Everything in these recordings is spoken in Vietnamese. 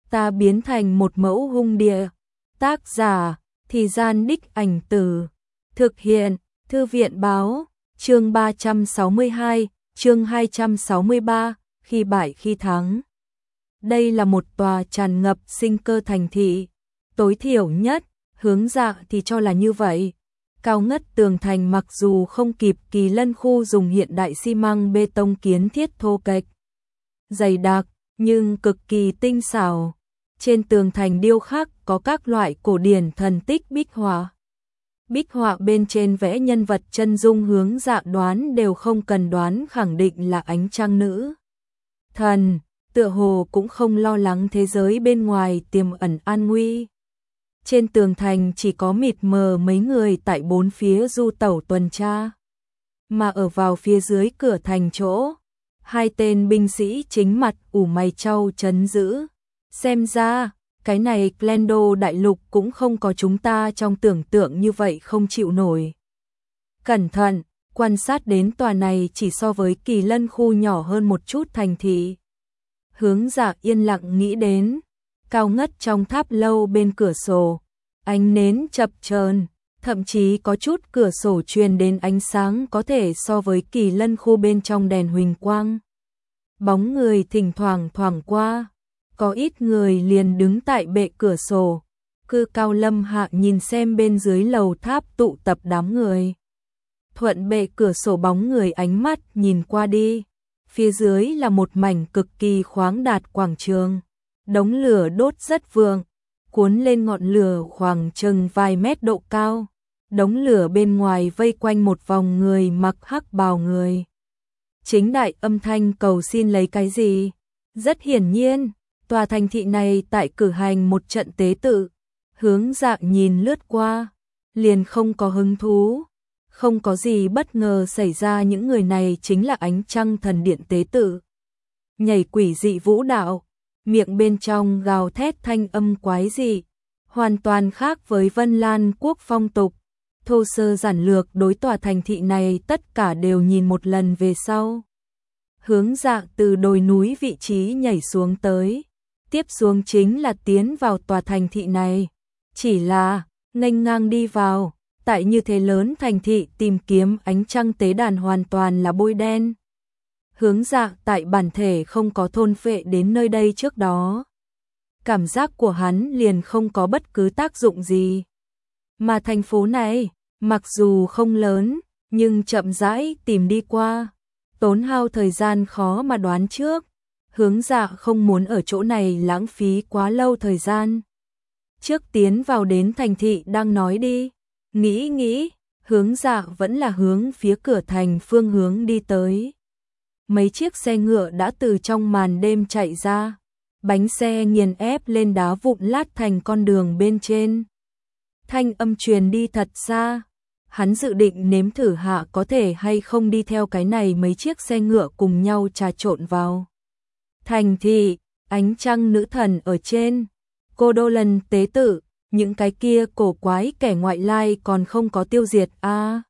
ta biến thành một mẫu hung địa. Tác giả, Thì Gian Đích Ảnh Từ. Thực hiện, Thư viện báo, chương 362, chương 263, khi bại khi thắng. Đây là một tòa tràn ngập sinh cơ thành thị. Tối thiểu nhất, Hướng Dạ thì cho là như vậy. Cao ngất tường thành mặc dù không kịp Kỳ Lân khu dùng hiện đại xi măng bê tông kiến thiết thô kệch, dày đặc, nhưng cực kỳ tinh xảo. Trên tường thành điêu khắc có các loại cổ điển thần tích bích họa. Bích họa bên trên vẽ nhân vật chân dung Hướng Dạ đoán đều không cần đoán khẳng định là ánh trăng nữ thần, tựa hồ cũng không lo lắng thế giới bên ngoài tiềm ẩn an nguy. Trên tường thành chỉ có mịt mờ mấy người tại bốn phía du tẩu tuần tra. Mà ở vào phía dưới cửa thành chỗ, hai tên binh sĩ chính mặt ủ mày trao trấn giữ. Xem ra, cái này Glendo đại lục cũng không có chúng ta trong tưởng tượng như vậy không chịu nổi. Cẩn thận, quan sát đến tòa này chỉ so với Kỳ Lân khu nhỏ hơn một chút thành thị. Hướng Dạ yên lặng nghĩ đến, cao ngất trong tháp lâu bên cửa sổ, ánh nến chập chờn, thậm chí có chút cửa sổ truyền đến ánh sáng có thể so với Kỳ Lân khu bên trong đèn huỳnh quang. Bóng người thỉnh thoảng thoảng qua, có ít người liền đứng tại bệ cửa sổ, cư cao lâm hạ nhìn xem bên dưới lầu tháp tụ tập đám người. Thuận bệ cửa sổ bóng người ánh mắt nhìn qua đi, phía dưới là một mảnh cực kỳ khoáng đạt quảng trường, đống lửa đốt rất vượng, cuốn lên ngọn lửa khoảng chừng vài mét độ cao. Đống lửa bên ngoài vây quanh một vòng người mặc hắc bào người. Chính đại âm thanh cầu xin lấy cái gì? Rất hiển nhiên, tòa thành thị này tại cử hành một trận tế tự. Hướng Dạ nhìn lướt qua, liền không có hứng thú. Không có gì bất ngờ xảy ra, những người này chính là ánh trăng thần điện tế tự. Nhảy quỷ dị vũ đạo, miệng bên trong gào thét thanh âm quái dị, hoàn toàn khác với Vân Lan quốc phong tục. Thô sơ giản lược đối tòa thành thị này tất cả đều nhìn một lần về sau. Hướng Dạ từ đồi núi vị trí nhảy xuống tới, tiếp xuống chính là tiến vào tòa thành thị này. Chỉ là, nghênh ngang đi vào, tại như thế lớn thành thị tìm kiếm ánh trăng tế đàn hoàn toàn là bôi đen. Hướng Dạ tại bản thể không có thôn phệ đến nơi đây trước đó. Cảm giác của hắn liền không có bất cứ tác dụng gì. Mà thành phố này, mặc dù không lớn, nhưng chậm rãi tìm đi qua, tốn hao thời gian khó mà đoán trước. Hướng Dạ không muốn ở chỗ này lãng phí quá lâu thời gian. Trước tiến vào đến thành thị đang nói đi. Nghĩ, Hướng Dạ vẫn là hướng phía cửa thành phương hướng đi tới. Mấy chiếc xe ngựa đã từ trong màn đêm chạy ra, bánh xe nghiền ép lên đá vụn lát thành con đường bên trên. Thanh âm truyền đi thật xa, hắn dự định nếm thử hạ có thể hay không đi theo cái này mấy chiếc xe ngựa cùng nhau trà trộn vào. Thành thị, ánh trăng nữ thần ở trên, cô đô lần tế tự, những cái kia cổ quái kẻ ngoại lai còn không có tiêu diệt a.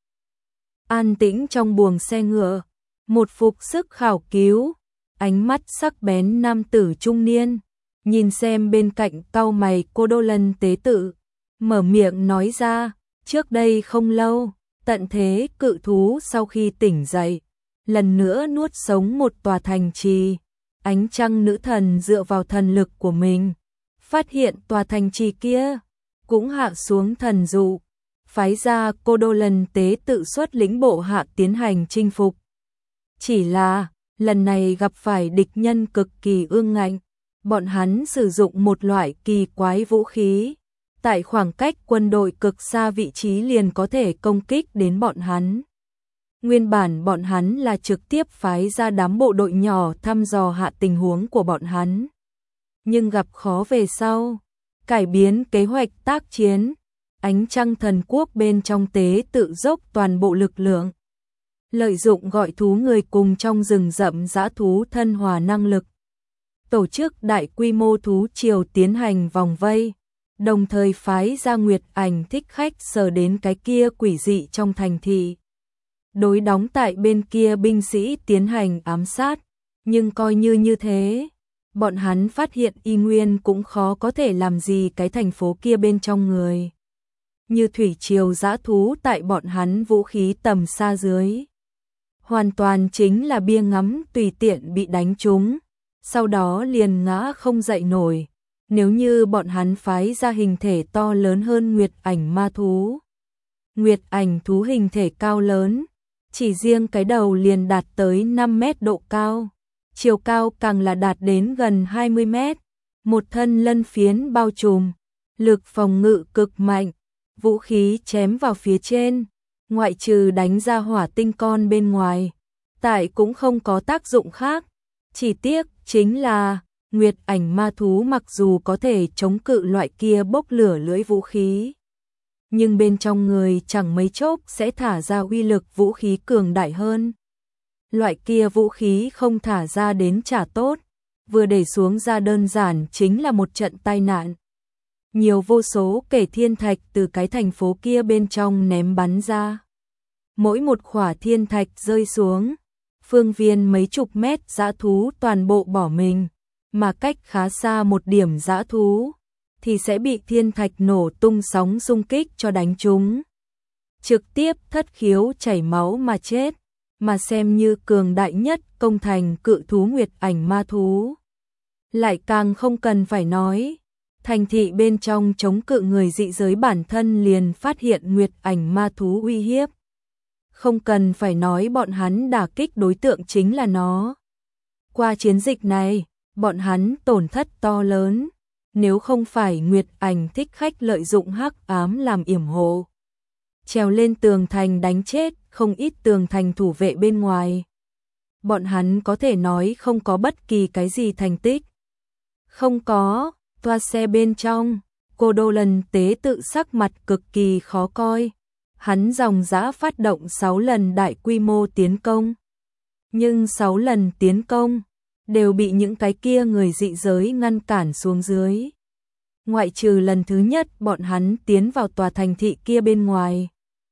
An tĩnh trong buồng xe ngựa, một phục sức khảo cứu, ánh mắt sắc bén nam tử trung niên, nhìn xem bên cạnh cau mày cô đô lần tế tự, mở miệng nói ra, trước đây không lâu, tận thế cự thú sau khi tỉnh dậy, lần nữa nuốt sống một tòa thành trì. Ánh trăng nữ thần dựa vào thần lực của mình, phát hiện tòa thành trì kia, cũng hạ xuống thần dụ, phái ra cô đô lần tế tự xuất lĩnh bộ hạ tiến hành chinh phục. Chỉ là, lần này gặp phải địch nhân cực kỳ ương ngạnh, bọn hắn sử dụng một loại kỳ quái vũ khí, tại khoảng cách quân đội cực xa vị trí liền có thể công kích đến bọn hắn. Nguyên bản bọn hắn là trực tiếp phái ra đám bộ đội nhỏ thăm dò hạ tình huống của bọn hắn. Nhưng gặp khó về sau, cải biến kế hoạch tác chiến, ánh trăng thần quốc bên trong tế tự dốc toàn bộ lực lượng. Lợi dụng gọi thú người cùng trong rừng rậm dã thú thân hòa năng lực. Tổ chức đại quy mô thú triều tiến hành vòng vây, đồng thời phái ra Nguyệt Ảnh thích khách sờ đến cái kia quỷ dị trong thành thị. Đối đóng tại bên kia binh sĩ tiến hành ám sát, nhưng coi như thế, bọn hắn phát hiện y nguyên cũng khó có thể làm gì cái thành phố kia bên trong người. Như thủy triều dã thú tại bọn hắn vũ khí tầm xa dưới. Hoàn toàn chính là bia ngắm tùy tiện bị đánh trúng, sau đó liền ngã không dậy nổi. Nếu như bọn hắn phái ra hình thể to lớn hơn Nguyệt Ảnh ma thú. Nguyệt Ảnh thú hình thể cao lớn, chỉ riêng cái đầu liền đạt tới 5 mét độ cao, chiều cao càng là đạt đến gần 20 mét, một thân lân phiến bao trùm, lực phòng ngự cực mạnh, vũ khí chém vào phía trên, ngoại trừ đánh ra hỏa tinh con bên ngoài, tại cũng không có tác dụng khác, chỉ tiếc chính là Nguyệt Ảnh ma thú mặc dù có thể chống cự loại kia bốc lửa lưỡi vũ khí, nhưng bên trong người chẳng mấy chốc sẽ thả ra uy lực vũ khí cường đại hơn. Loại kia vũ khí không thả ra đến chả tốt, vừa để xuống ra đơn giản chính là một trận tai nạn. Nhiều vô số kể thiên thạch từ cái thành phố kia bên trong ném bắn ra. Mỗi một khỏa thiên thạch rơi xuống, phương viên mấy chục mét dã thú toàn bộ bỏ mình, mà cách khá xa một điểm dã thú thì sẽ bị thiên thạch nổ tung sóng xung kích cho đánh trúng. Trực tiếp thất khiếu chảy máu mà chết, mà xem như cường đại nhất công thành cự thú Nguyệt Ảnh ma thú. Lại càng không cần phải nói, thành thị bên trong chống cự người dị giới bản thân liền phát hiện Nguyệt Ảnh ma thú uy hiếp. Không cần phải nói bọn hắn đả kích đối tượng chính là nó. Qua chiến dịch này, bọn hắn tổn thất to lớn, nếu không phải Nguyệt Ảnh thích khách lợi dụng hắc ám làm yểm hộ, trèo lên tường thành đánh chết không ít tường thành thủ vệ bên ngoài. Bọn hắn có thể nói không có bất kỳ cái gì thành tích. Không có, toa xe bên trong, Cô Đô Lần tế tự sắc mặt cực kỳ khó coi. Hắn dòng dã phát động 6 lần đại quy mô tiến công. Nhưng 6 lần tiến công đều bị những cái kia người dị giới ngăn cản xuống dưới. Ngoại trừ lần thứ nhất bọn hắn tiến vào tòa thành thị kia bên ngoài.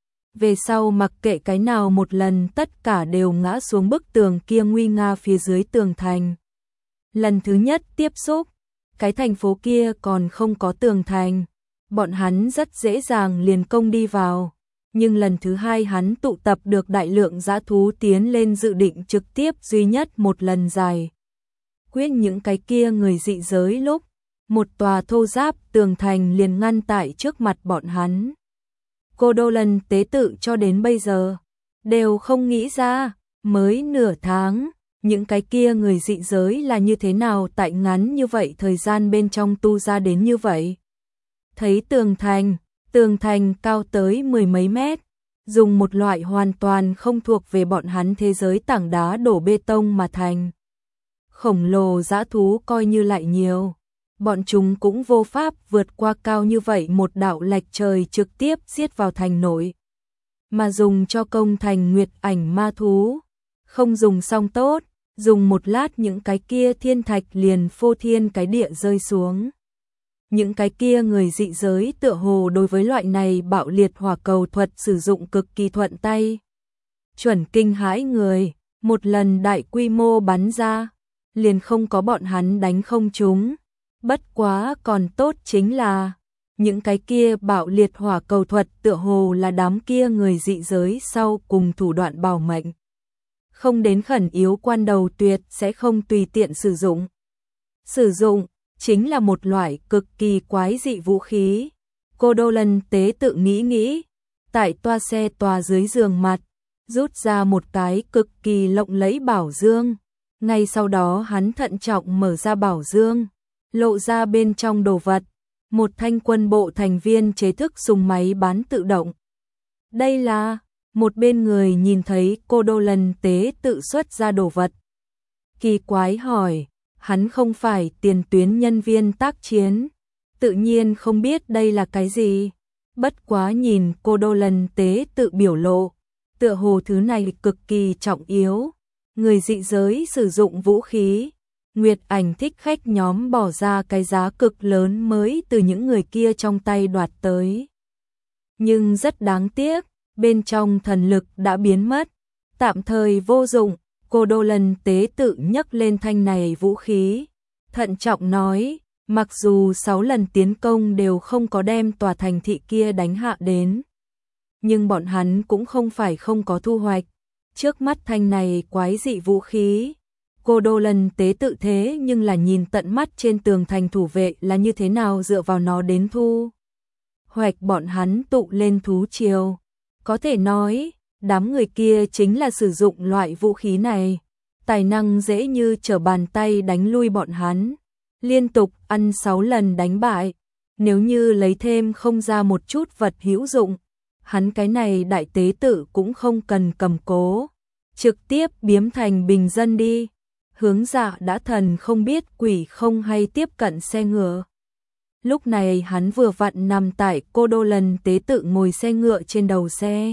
Về sau mặc kệ cái nào một lần tất cả đều ngã xuống bức tường kia nguy nga phía dưới tường thành. Lần thứ nhất tiếp xúc, cái thành phố kia còn không có tường thành, bọn hắn rất dễ dàng liền công đi vào. Nhưng lần thứ hai hắn tụ tập được đại lượng dã thú tiến lên dự định trực tiếp duy nhất một lần giải quyết những cái kia người dị giới lúc một tòa thô giáp tường thành liền ngăn tại trước mặt bọn hắn. Cô Đô Lần tế tự cho đến bây giờ đều không nghĩ ra, mới nửa tháng, những cái kia người dị giới là như thế nào tại ngắn như vậy thời gian bên trong tu ra đến như vậy. Thấy tường thành cao tới 10 mấy mét, dùng một loại hoàn toàn không thuộc về bọn hắn thế giới tảng đá đổ bê tông mà thành. Khổng lồ dã thú coi như lại nhiều, bọn chúng cũng vô pháp vượt qua cao như vậy một đạo lệch trời trực tiếp giết vào thành nội. Mà dùng cho công thành Nguyệt Ảnh ma thú, không dùng xong tốt, dùng một lát những cái kia thiên thạch liền phô thiên cái địa rơi xuống. Những cái kia người dị giới tựa hồ đối với loại này bạo liệt hỏa cầu thuật sử dụng cực kỳ thuận tay. Chuẩn kinh hãi người, một lần đại quy mô bắn ra, liền không có bọn hắn đánh không trúng. Bất quá còn tốt chính là, những cái kia bạo liệt hỏa cầu thuật tựa hồ là đám kia người dị giới sau cùng thủ đoạn bảo mệnh. Không đến khẩn yếu quan đầu tuyệt sẽ không tùy tiện sử dụng. Sử dụng chính là một loại cực kỳ quái dị vũ khí. Cô Đô Lần tế tự nghĩ, tại toa xe tòa dưới giường mặt, rút ra một cái cực kỳ lộng lẫy bảo dương. Ngay sau đó hắn thận trọng mở ra bảo dương, lộ ra bên trong đồ vật, một thanh quân bộ thành viên chế thức súng máy bán tự động. Đây là, một bên người nhìn thấy Cô Đô Lần tế tự xuất ra đồ vật. Kỳ quái hỏi, hắn không phải tiền tuyến nhân viên tác chiến, tự nhiên không biết đây là cái gì. Bất quá nhìn Cô Đô Lần tế tự biểu lộ, tựa hồ thứ này cực kỳ trọng yếu. Người dị giới sử dụng vũ khí, Nguyệt Ảnh thích khách nhóm bỏ ra cái giá cực lớn mới từ những người kia trong tay đoạt tới. Nhưng rất đáng tiếc, bên trong thần lực đã biến mất, tạm thời vô dụng. Cô Đô Lần tế tự nhấc lên thanh này vũ khí, thận trọng nói, mặc dù 6 lần tiến công đều không có đem tòa thành thị kia đánh hạ đến, nhưng bọn hắn cũng không phải không có thu hoạch. Trước mắt thanh này quái dị vũ khí, Cô Đô Lần tế tự thế nhưng là nhìn tận mắt trên tường thành thủ vệ là như thế nào dựa vào nó đến thu hoạch bọn hắn tụ lên thú triều. Có thể nói, đám người kia chính là sử dụng loại vũ khí này, tài năng dễ như trở bàn tay đánh lui bọn hắn, liên tục ăn 6 lần đánh bại. Nếu như lấy thêm không ra một chút vật hữu dụng, hắn cái này đại tế tự cũng không cần cầm cố, trực tiếp biếm thành bình dân đi. Hướng Dạ đã thần không biết quỷ không hay tiếp cận xe ngựa. Lúc này hắn vừa vặn nằm tại Cô Đô Lần tế tự ngồi xe ngựa trên đầu xe.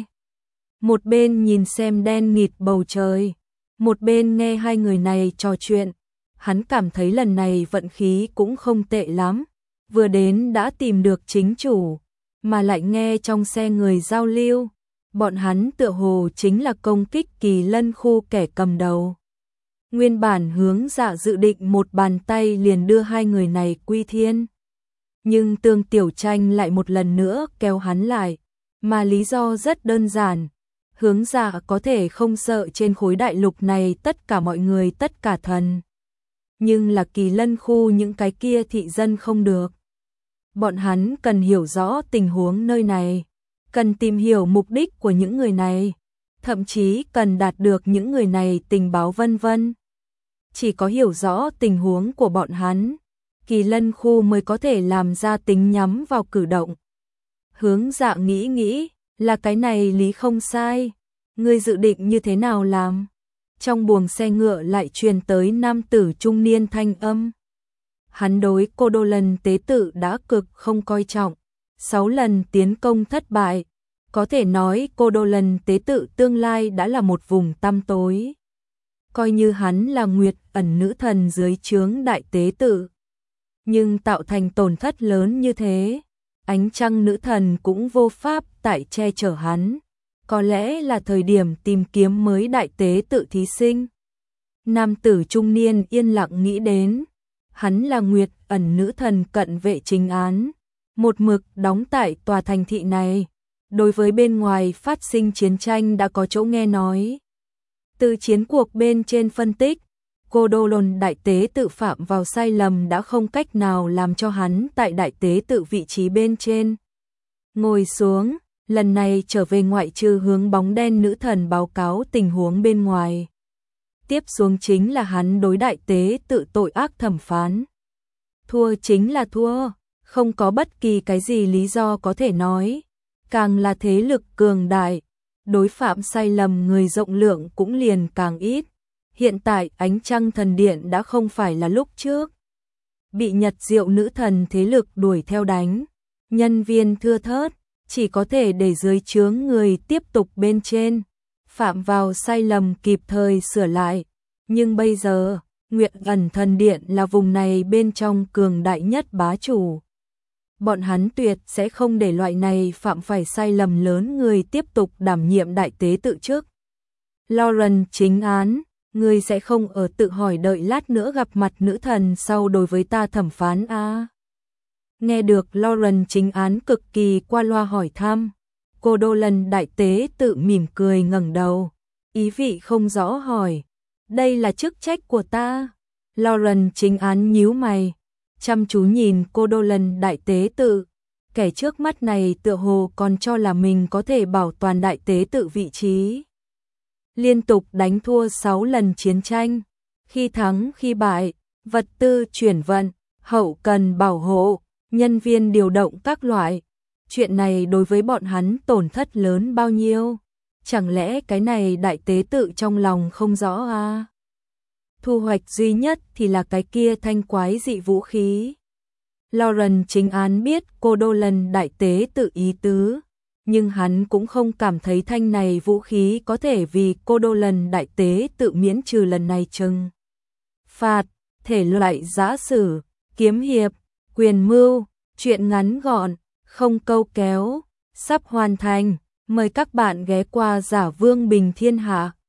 Một bên nhìn xem đen nghịt bầu trời, một bên nghe hai người này trò chuyện. Hắn cảm thấy lần này vận khí cũng không tệ lắm, vừa đến đã tìm được chính chủ, mà lại nghe trong xe người giao lưu. Bọn hắn tựa hồ chính là công kích Kỳ Lân khu kẻ cầm đầu. Nguyên bản Hướng Dạ dự định một bàn tay liền đưa hai người này quy thiên. Nhưng Tương Tiểu Tranh lại một lần nữa kéo hắn lại, mà lý do rất đơn giản. Hướng Dạ có thể không sợ trên khối đại lục này tất cả mọi người tất cả thần. Nhưng là Kỳ Lân khu những cái kia thị dân không được. Bọn hắn cần hiểu rõ tình huống nơi này, cần tìm hiểu mục đích của những người này, thậm chí cần đạt được những người này tình báo vân vân. Chỉ có hiểu rõ tình huống của bọn hắn, Kỳ Lân khu mới có thể làm ra tính nhắm vào cử động. Hướng Dạ nghĩ, là cái này lý không sai. Ngươi dự định như thế nào làm? Trong buồng xe ngựa lại truyền tới nam tử trung niên thanh âm. Hắn đối Cô Đô Lần tế tự đã cực không coi trọng, 6 lần tiến công thất bại. Có thể nói Cô Đô Lần tế tự tương lai đã là một vùng tăm tối. Coi như hắn là Nguyệt Ẩn nữ thần dưới trướng đại tế tự, nhưng tạo thành tổn thất lớn như thế, Ánh Trăng nữ thần cũng vô pháp tại che chở hắn. Có lẽ là thời điểm tìm kiếm mới đại tế tự thí sinh. Nam tử trung niên yên lặng nghĩ đến, hắn là Nguyệt Ẩn nữ thần cận vệ chính án, một mực đóng tại tòa thành thị này, đối với bên ngoài phát sinh chiến tranh đã có chỗ nghe nói. Từ chiến cuộc bên trên phân tích, Cô Đô Lần đại tế tự phạm vào sai lầm đã không cách nào làm cho hắn tại đại tế tự vị trí bên trên ngồi xuống. Lần này trở về ngoại trừ hướng bóng đen nữ thần báo cáo tình huống bên ngoài, tiếp xuống chính là hắn đối đại tế tự tội ác thẩm phán. Thua chính là thua, không có bất kỳ cái gì lý do có thể nói. Càng là thế lực cường đại, đối phạm sai lầm người rộng lượng cũng liền càng ít. Hiện tại Ánh Trăng thần điện đã không phải là lúc trước. Bị Nhật Diệu nữ thần thế lực đuổi theo đánh, nhân viên thưa thớt, chỉ có thể để dưới trướng người tiếp tục bên trên, phạm vào sai lầm kịp thời sửa lại. Nhưng bây giờ, Nguyệt Ẩn thần điện là vùng này bên trong cường đại nhất bá chủ. Bọn hắn tuyệt sẽ không để loại này phạm phải sai lầm lớn người tiếp tục đảm nhiệm đại tế tự chức. Lauren chính án, ngươi sẽ không ở tự hỏi đợi lát nữa gặp mặt nữ thần sau đối với ta thẩm phán a? Nghe được Lauren chính án cực kỳ qua loa hỏi thăm, Cô Đô Lần đại tế tự mỉm cười ngẩng đầu, ý vị không rõ hỏi, đây là chức trách của ta. Lauren chính án nhíu mày, chăm chú nhìn Cô Đô Lần đại tế tự, kẻ trước mắt này tựa hồ còn cho là mình có thể bảo toàn đại tế tự vị trí. Liên tục đánh thua 6 lần chiến tranh, khi thắng khi bại, vật tư chuyển vận, hậu cần bảo hộ, nhân viên điều động các loại. Chuyện này đối với bọn hắn tổn thất lớn bao nhiêu? Chẳng lẽ cái này đại tế tự trong lòng không rõ à? Thu hoạch duy nhất thì là cái kia thanh quái dị vũ khí. Lauren chính án biết Cô Đô Lần đại tế tự ý tứ, nhưng hắn cũng không cảm thấy thanh này vũ khí có thể vì Cô Đô Lần đại tế tự miễn trừ lần này trừng phạt. Thể loại giã sử, kiếm hiệp, quyền mưu, truyện ngắn gọn, không câu kéo, sắp hoàn thành. Mời các bạn ghé qua Giả Vương Bình Thiên Hạ.